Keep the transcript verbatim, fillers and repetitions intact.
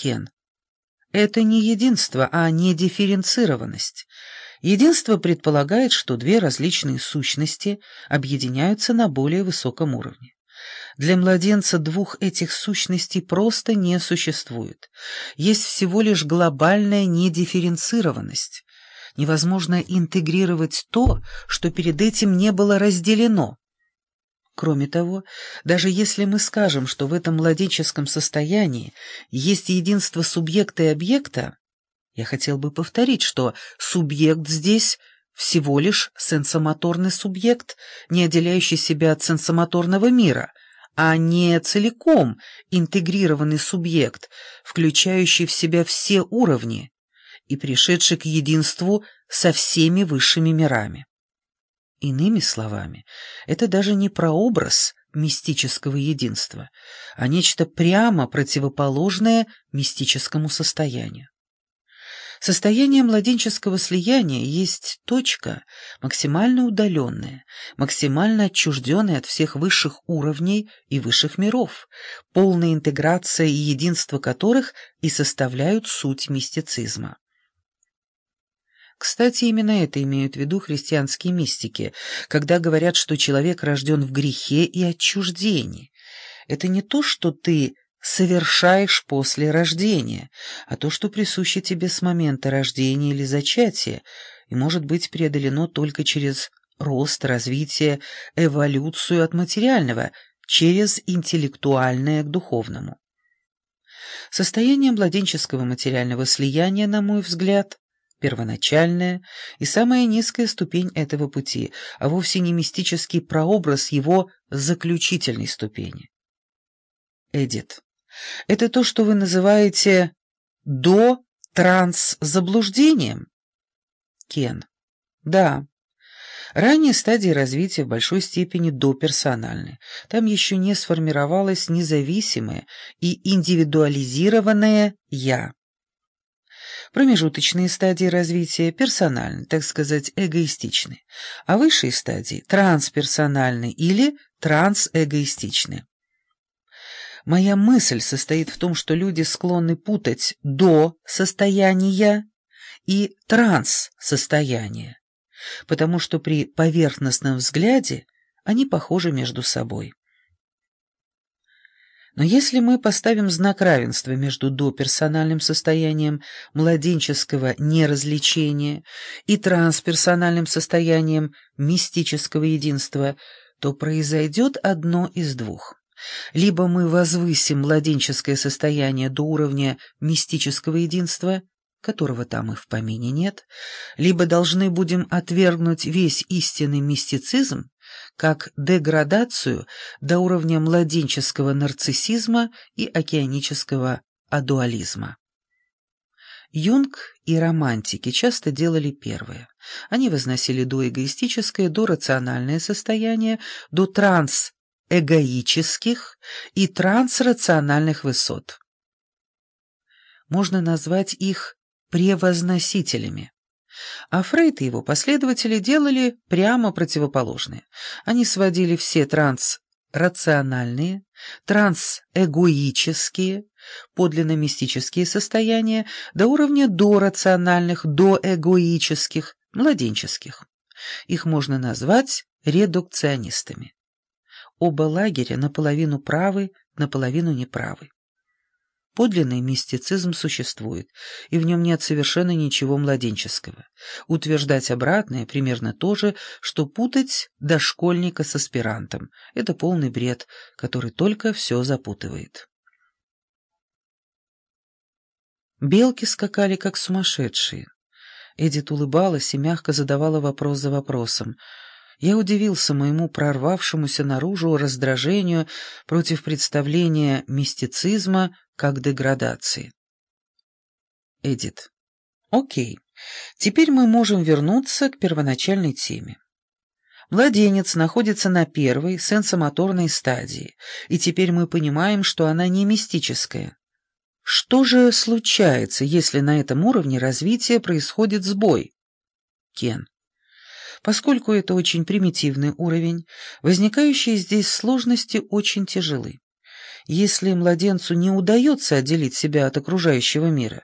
Кен. Это не единство, а недифференцированность. Единство предполагает, что две различные сущности объединяются на более высоком уровне. Для младенца двух этих сущностей просто не существует. Есть всего лишь глобальная недифференцированность. Невозможно интегрировать то, что перед этим не было разделено. Кроме того, даже если мы скажем, что в этом младенческом состоянии есть единство субъекта и объекта, я хотел бы повторить, что субъект здесь всего лишь сенсомоторный субъект, не отделяющий себя от сенсомоторного мира, а не целиком интегрированный субъект, включающий в себя все уровни и пришедший к единству со всеми высшими мирами. Иными словами, это даже не прообраз мистического единства, а нечто прямо противоположное мистическому состоянию. Состояние младенческого слияния есть точка, максимально удаленная, максимально отчужденная от всех высших уровней и высших миров, полная интеграция и единство которых и составляют суть мистицизма. Кстати, именно это имеют в виду христианские мистики, когда говорят, что человек рожден в грехе и отчуждении. Это не то, что ты совершаешь после рождения, а то, что присуще тебе с момента рождения или зачатия, и может быть преодолено только через рост, развитие, эволюцию от материального, через интеллектуальное к духовному. Состояние младенческого материального слияния, на мой взгляд, первоначальная и самая низкая ступень этого пути, а вовсе не мистический прообраз его заключительной ступени. Эдит. Это то, что вы называете до-транс-заблуждением? Кен. Да. Ранние стадии развития в большой степени доперсональны. Там еще не сформировалось независимое и индивидуализированное «я». Промежуточные стадии развития персональны, так сказать, эгоистичны, а высшие стадии трансперсональны или трансэгоистичны. Моя мысль состоит в том, что люди склонны путать до состояния и транс состояние, потому что при поверхностном взгляде они похожи между собой. Но если мы поставим знак равенства между доперсональным состоянием младенческого неразличения и трансперсональным состоянием мистического единства, то произойдет одно из двух. Либо мы возвысим младенческое состояние до уровня мистического единства, которого там и в помине нет, либо должны будем отвергнуть весь истинный мистицизм, как деградацию до уровня младенческого нарциссизма и океанического адуализма. Юнг и романтики часто делали первое. Они возносили доэгоистическое, дорациональное состояние до трансэгоических и трансрациональных высот. Можно назвать их превозносителями. А Фрейд и его последователи делали прямо противоположное. Они сводили все трансрациональные, трансэгоические, подлинно мистические состояния до уровня дорациональных, доэгоических, младенческих. Их можно назвать редукционистами. Оба лагеря наполовину правы, наполовину неправы. Подлинный мистицизм существует, и в нем нет совершенно ничего младенческого. Утверждать обратное примерно то же, что путать дошкольника с аспирантом. Это полный бред, который только все запутывает. Белки скакали как сумасшедшие. Эдит улыбалась и мягко задавала вопрос за вопросом. Я удивился моему прорвавшемуся наружу раздражению против представления мистицизма как деградации. Эдит. Окей, теперь мы можем вернуться к первоначальной теме. Младенец находится на первой сенсомоторной стадии, и теперь мы понимаем, что она не мистическая. Что же случается, если на этом уровне развития происходит сбой? Кен. Поскольку это очень примитивный уровень, возникающие здесь сложности очень тяжелы. Если младенцу не удается отделить себя от окружающего мира,